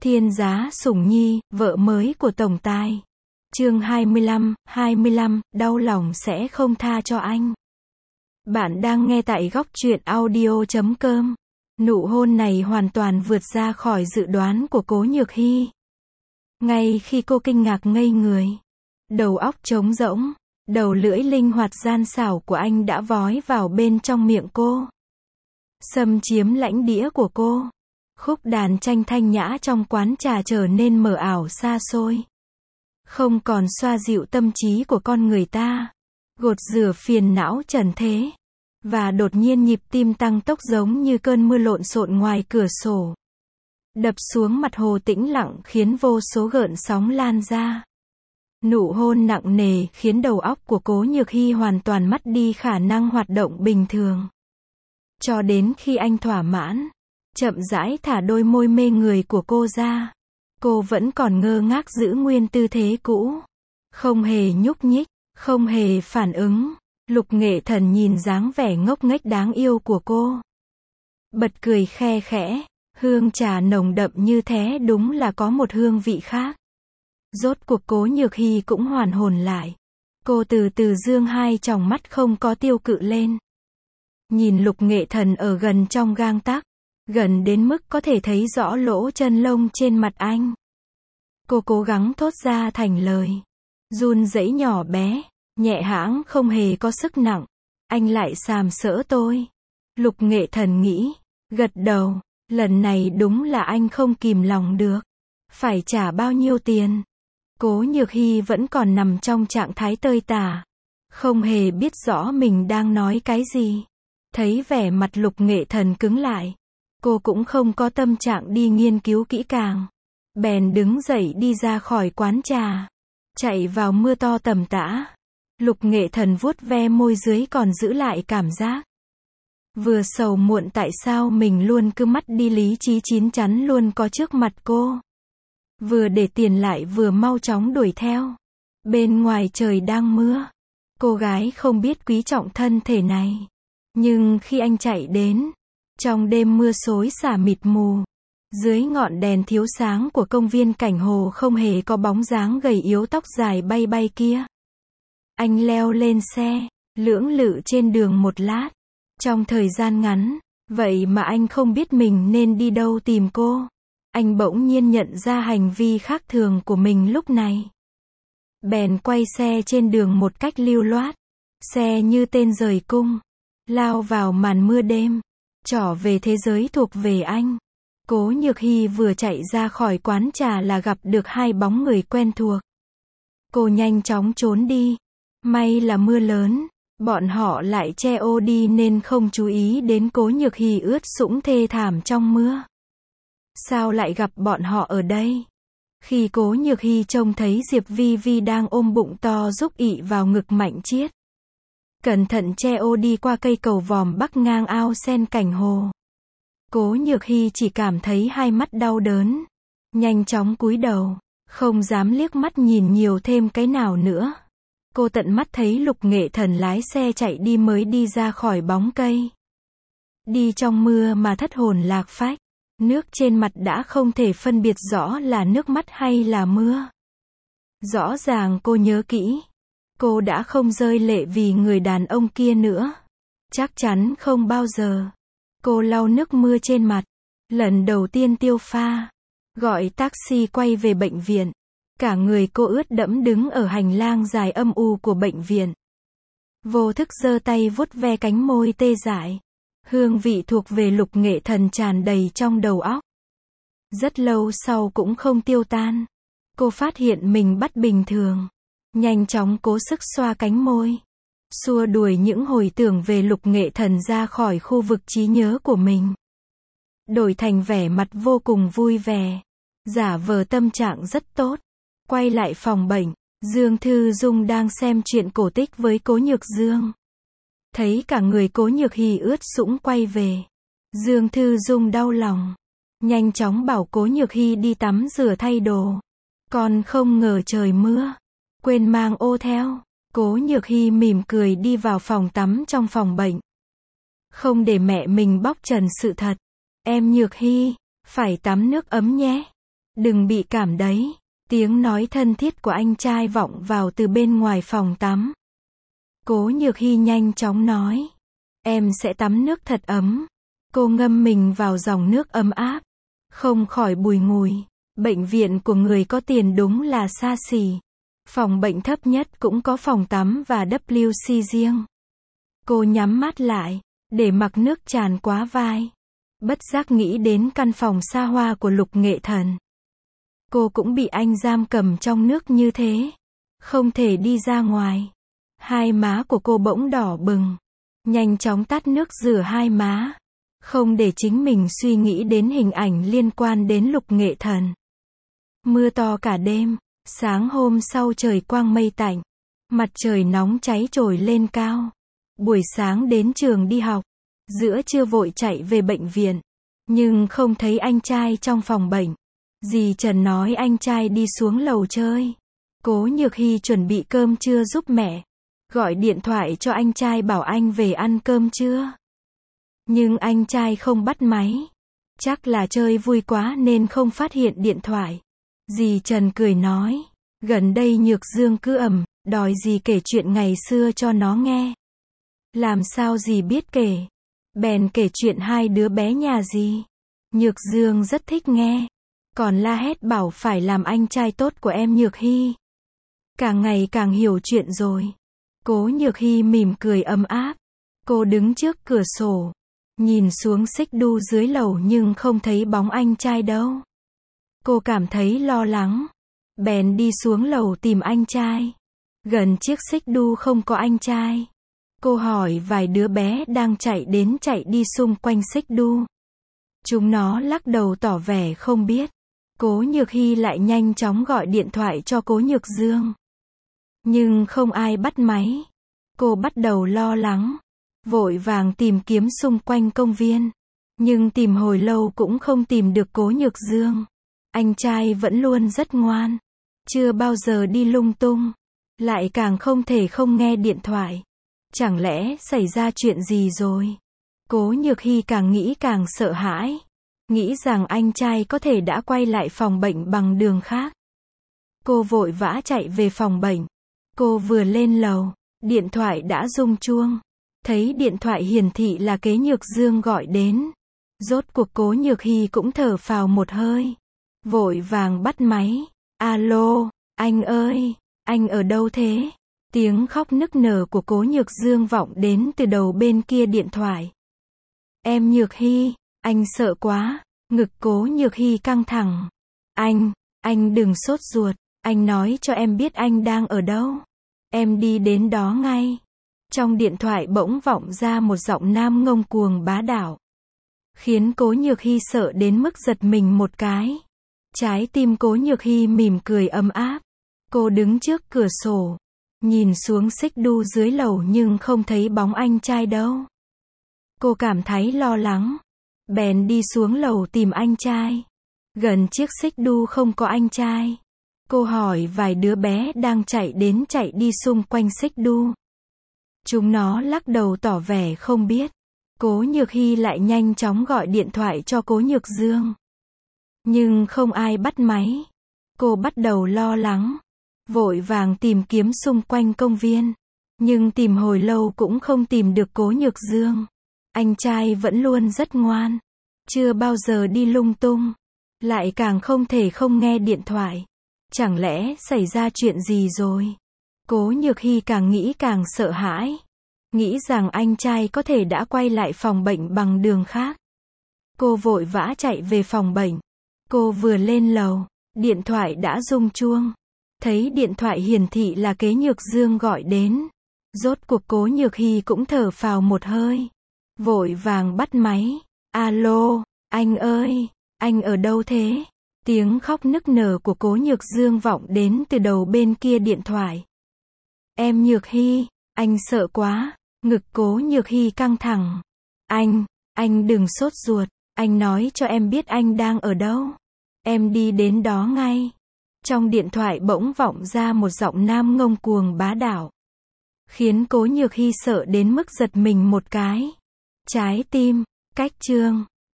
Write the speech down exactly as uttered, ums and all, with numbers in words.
Thiên giá sủng nhi, vợ mới của tổng tài. Chương hai mươi lăm, hai mươi lăm, đau lòng sẽ không tha cho anh. Bạn đang nghe tại góc truyện audio chấm com. Nụ hôn này hoàn toàn vượt ra khỏi dự đoán của Cố Nhược Hy. Ngay khi cô kinh ngạc ngây người, đầu óc trống rỗng, đầu lưỡi linh hoạt gian xảo của anh đã vói vào bên trong miệng cô, xâm chiếm lãnh đĩa của cô. Khúc đàn tranh thanh nhã trong quán trà trở nên mờ ảo xa xôi, không còn xoa dịu tâm trí của con người ta, gột rửa phiền não trần thế. Và đột nhiên nhịp tim tăng tốc giống như cơn mưa lộn xộn ngoài cửa sổ, đập xuống mặt hồ tĩnh lặng khiến vô số gợn sóng lan ra. Nụ hôn nặng nề khiến đầu óc của Cố Nhược Hy hoàn toàn mất đi khả năng hoạt động bình thường. Cho đến khi anh thỏa mãn, chậm rãi thả đôi môi mê người của cô ra, cô vẫn còn ngơ ngác giữ nguyên tư thế cũ, không hề nhúc nhích, không hề phản ứng. Lục Nghệ Thần nhìn dáng vẻ ngốc nghếch đáng yêu của cô, bật cười khe khẽ. Hương trà nồng đậm như thế đúng là có một hương vị khác. Rốt cuộc Cố Nhược Hy cũng hoàn hồn lại. Cô từ từ dương hai tròng mắt không có tiêu cự lên, nhìn Lục Nghệ Thần ở gần trong gang tấc, gần đến mức có thể thấy rõ lỗ chân lông trên mặt anh. Cô cố gắng thốt ra thành lời, run rẩy nhỏ bé, nhẹ hãng không hề có sức nặng. Anh lại sàm sỡ tôi. Lục Nghệ Thần nghĩ, gật đầu. Lần này đúng là anh không kìm lòng được. Phải trả bao nhiêu tiền? Cố Nhược Hy vẫn còn nằm trong trạng thái tơi tả, không hề biết rõ mình đang nói cái gì. Thấy vẻ mặt Lục Nghệ Thần cứng lại, cô cũng không có tâm trạng đi nghiên cứu kỹ càng, bèn đứng dậy đi ra khỏi quán trà, chạy vào mưa to tầm tã. Lục Nghệ Thần vuốt ve môi dưới còn giữ lại cảm giác vừa sầu muộn tại sao mình luôn cứ mất đi lý trí chín chắn luôn có trước mặt cô. Vừa để tiền lại vừa mau chóng đuổi theo. Bên ngoài trời đang mưa, cô gái không biết quý trọng thân thể này. Nhưng khi anh chạy đến, trong đêm mưa xối xả mịt mù, dưới ngọn đèn thiếu sáng của công viên cảnh hồ không hề có bóng dáng gầy yếu tóc dài bay bay kia. Anh leo lên xe, lưỡng lự trên đường một lát. Trong thời gian ngắn, vậy mà anh không biết mình nên đi đâu tìm cô. Anh bỗng nhiên nhận ra hành vi khác thường của mình lúc này. Bèn quay xe trên đường một cách lưu loát. Xe như tên rời cung, lao vào màn mưa đêm, trỏ về thế giới thuộc về anh. Cố Nhược Hy vừa chạy ra khỏi quán trà là gặp được hai bóng người quen thuộc. Cô nhanh chóng trốn đi. May là mưa lớn, bọn họ lại che ô đi nên không chú ý đến Cố Nhược Hy ướt sũng thê thảm trong mưa. Sao lại gặp bọn họ ở đây? Khi Cố Nhược Hy trông thấy Diệp Vi Vi đang ôm bụng to rúc ị vào ngực Mạnh Chiết, cẩn thận che ô đi qua cây cầu vòm bắc ngang ao sen cảnh hồ, Cố Nhược Hy chỉ cảm thấy hai mắt đau đớn, nhanh chóng cúi đầu, không dám liếc mắt nhìn nhiều thêm cái nào nữa. Cô tận mắt thấy Lục Nghệ Thần lái xe chạy đi mới đi ra khỏi bóng cây. Đi trong mưa mà thất hồn lạc phách, nước trên mặt đã không thể phân biệt rõ là nước mắt hay là mưa. Rõ ràng cô nhớ kỹ, cô đã không rơi lệ vì người đàn ông kia nữa. Chắc chắn không bao giờ. Cô lau nước mưa trên mặt, lần đầu tiên tiêu pha, gọi taxi quay về bệnh viện. Cả người cô ướt đẫm đứng ở hành lang dài âm u của bệnh viện. Vô thức giơ tay vuốt ve cánh môi tê dại. Hương vị thuộc về Lục Nghệ Thần tràn đầy trong đầu óc. Rất lâu sau cũng không tiêu tan. Cô phát hiện mình bắt bình thường. Nhanh chóng cố sức xoa cánh môi, xua đuổi những hồi tưởng về Lục Nghệ Thần ra khỏi khu vực trí nhớ của mình. Đổi thành vẻ mặt vô cùng vui vẻ, giả vờ tâm trạng rất tốt. Quay lại phòng bệnh, Dương Thư Dung đang xem chuyện cổ tích với Cố Nhược Dương. Thấy cả người Cố Nhược Hy ướt sũng quay về, Dương Thư Dung đau lòng, nhanh chóng bảo Cố Nhược Hy đi tắm rửa thay đồ. Còn không ngờ trời mưa, quên mang ô theo. Cố Nhược Hy mỉm cười đi vào phòng tắm trong phòng bệnh. Không để mẹ mình bóc trần sự thật. Em Nhược Hy, phải tắm nước ấm nhé. Đừng bị cảm đấy. Tiếng nói thân thiết của anh trai vọng vào từ bên ngoài phòng tắm. Cố Nhược Hy nhanh chóng nói. Em sẽ tắm nước thật ấm. Cô ngâm mình vào dòng nước ấm áp. Không khỏi bùi ngùi. Bệnh viện của người có tiền đúng là xa xỉ. Phòng bệnh thấp nhất cũng có phòng tắm và vê kép xê riêng. Cô nhắm mắt lại, để mặc nước tràn quá vai. Bất giác nghĩ đến căn phòng xa hoa của Lục Nghệ Thần. Cô cũng bị anh giam cầm trong nước như thế. Không thể đi ra ngoài. Hai má của cô bỗng đỏ bừng. Nhanh chóng tắt nước rửa hai má. Không để chính mình suy nghĩ đến hình ảnh liên quan đến Lục Nghệ Thần. Mưa to cả đêm. Sáng hôm sau trời quang mây tạnh. Mặt trời nóng cháy trồi lên cao. Buổi sáng đến trường đi học. Giữa trưa vội chạy về bệnh viện. Nhưng không thấy anh trai trong phòng bệnh. Dì Trần nói anh trai đi xuống lầu chơi. Cố Nhược Hy chuẩn bị cơm trưa giúp mẹ. Gọi điện thoại cho anh trai bảo anh về ăn cơm trưa. Nhưng anh trai không bắt máy. Chắc là chơi vui quá nên không phát hiện điện thoại. Dì Trần cười nói. Gần đây Nhược Dương cứ ầm, đòi dì kể chuyện ngày xưa cho nó nghe. Làm sao dì biết kể? Bèn kể chuyện hai đứa bé nhà dì. Nhược Dương rất thích nghe. Còn la hét bảo phải làm anh trai tốt của em Nhược Hy. Càng ngày càng hiểu chuyện rồi. Cố Nhược Hy mỉm cười ấm áp. Cô đứng trước cửa sổ. Nhìn xuống xích đu dưới lầu nhưng không thấy bóng anh trai đâu. Cô cảm thấy lo lắng. Bèn đi xuống lầu tìm anh trai. Gần chiếc xích đu không có anh trai. Cô hỏi vài đứa bé đang chạy đến chạy đi xung quanh xích đu. Chúng nó lắc đầu tỏ vẻ không biết. Cố Nhược Hy lại nhanh chóng gọi điện thoại cho Cố Nhược Dương. Nhưng không ai bắt máy. Cô bắt đầu lo lắng. Vội vàng tìm kiếm xung quanh công viên. Nhưng tìm hồi lâu cũng không tìm được Cố Nhược Dương. Anh trai vẫn luôn rất ngoan. Chưa bao giờ đi lung tung. Lại càng không thể không nghe điện thoại. Chẳng lẽ xảy ra chuyện gì rồi? Cố Nhược Hy càng nghĩ càng sợ hãi. Nghĩ rằng anh trai có thể đã quay lại phòng bệnh bằng đường khác. Cô vội vã chạy về phòng bệnh. Cô vừa lên lầu, điện thoại đã rung chuông. Thấy điện thoại hiển thị là Kế Nhược Dương gọi đến. Rốt cuộc Cố Nhược Hy cũng thở phào một hơi. Vội vàng bắt máy. Alo, anh ơi, anh ở đâu thế? Tiếng khóc nức nở của Cố Nhược Dương vọng đến từ đầu bên kia điện thoại. Em Nhược Hy, anh sợ quá. Ngực Cố Nhược Hy căng thẳng. Anh, anh đừng sốt ruột. Anh nói cho em biết anh đang ở đâu. Em đi đến đó ngay. Trong điện thoại bỗng vọng ra một giọng nam ngông cuồng bá đạo. Khiến Cố Nhược Hy sợ đến mức giật mình một cái. Trái tim Cố Nhược Hy mỉm cười ấm áp. Cô đứng trước cửa sổ. Nhìn xuống xích đu dưới lầu nhưng không thấy bóng anh trai đâu. Cô cảm thấy lo lắng. Bèn đi xuống lầu tìm anh trai. Gần chiếc xích đu không có anh trai. Cô hỏi vài đứa bé đang chạy đến chạy đi xung quanh xích đu. Chúng nó lắc đầu tỏ vẻ không biết. Cố Nhược Hy lại nhanh chóng gọi điện thoại cho Cố Nhược Dương. Nhưng không ai bắt máy. Cô bắt đầu lo lắng. Vội vàng tìm kiếm xung quanh công viên. Nhưng tìm hồi lâu cũng không tìm được Cố Nhược Dương. Anh trai vẫn luôn rất ngoan. Chưa bao giờ đi lung tung. Lại càng không thể không nghe điện thoại. Chẳng lẽ xảy ra chuyện gì rồi? Cố Nhược Hy càng nghĩ càng sợ hãi. Nghĩ rằng anh trai có thể đã quay lại phòng bệnh bằng đường khác. Cô vội vã chạy về phòng bệnh. Cô vừa lên lầu, điện thoại đã rung chuông. Thấy điện thoại hiển thị là Kế Nhược Dương gọi đến. Rốt cuộc Cố Nhược Hy cũng thở phào một hơi. Vội vàng bắt máy. Alo, anh ơi, anh ở đâu thế? Tiếng khóc nức nở của Cố Nhược Dương vọng đến từ đầu bên kia điện thoại. Em Nhược Hy, anh sợ quá. Ngực Cố Nhược Hy căng thẳng. Anh, anh đừng sốt ruột. Anh nói cho em biết anh đang ở đâu. Em đi đến đó ngay. Trong điện thoại bỗng vọng ra một giọng nam ngông cuồng bá đạo. Khiến Cố Nhược Hy sợ đến mức giật mình một cái. Trái tim, cách chương.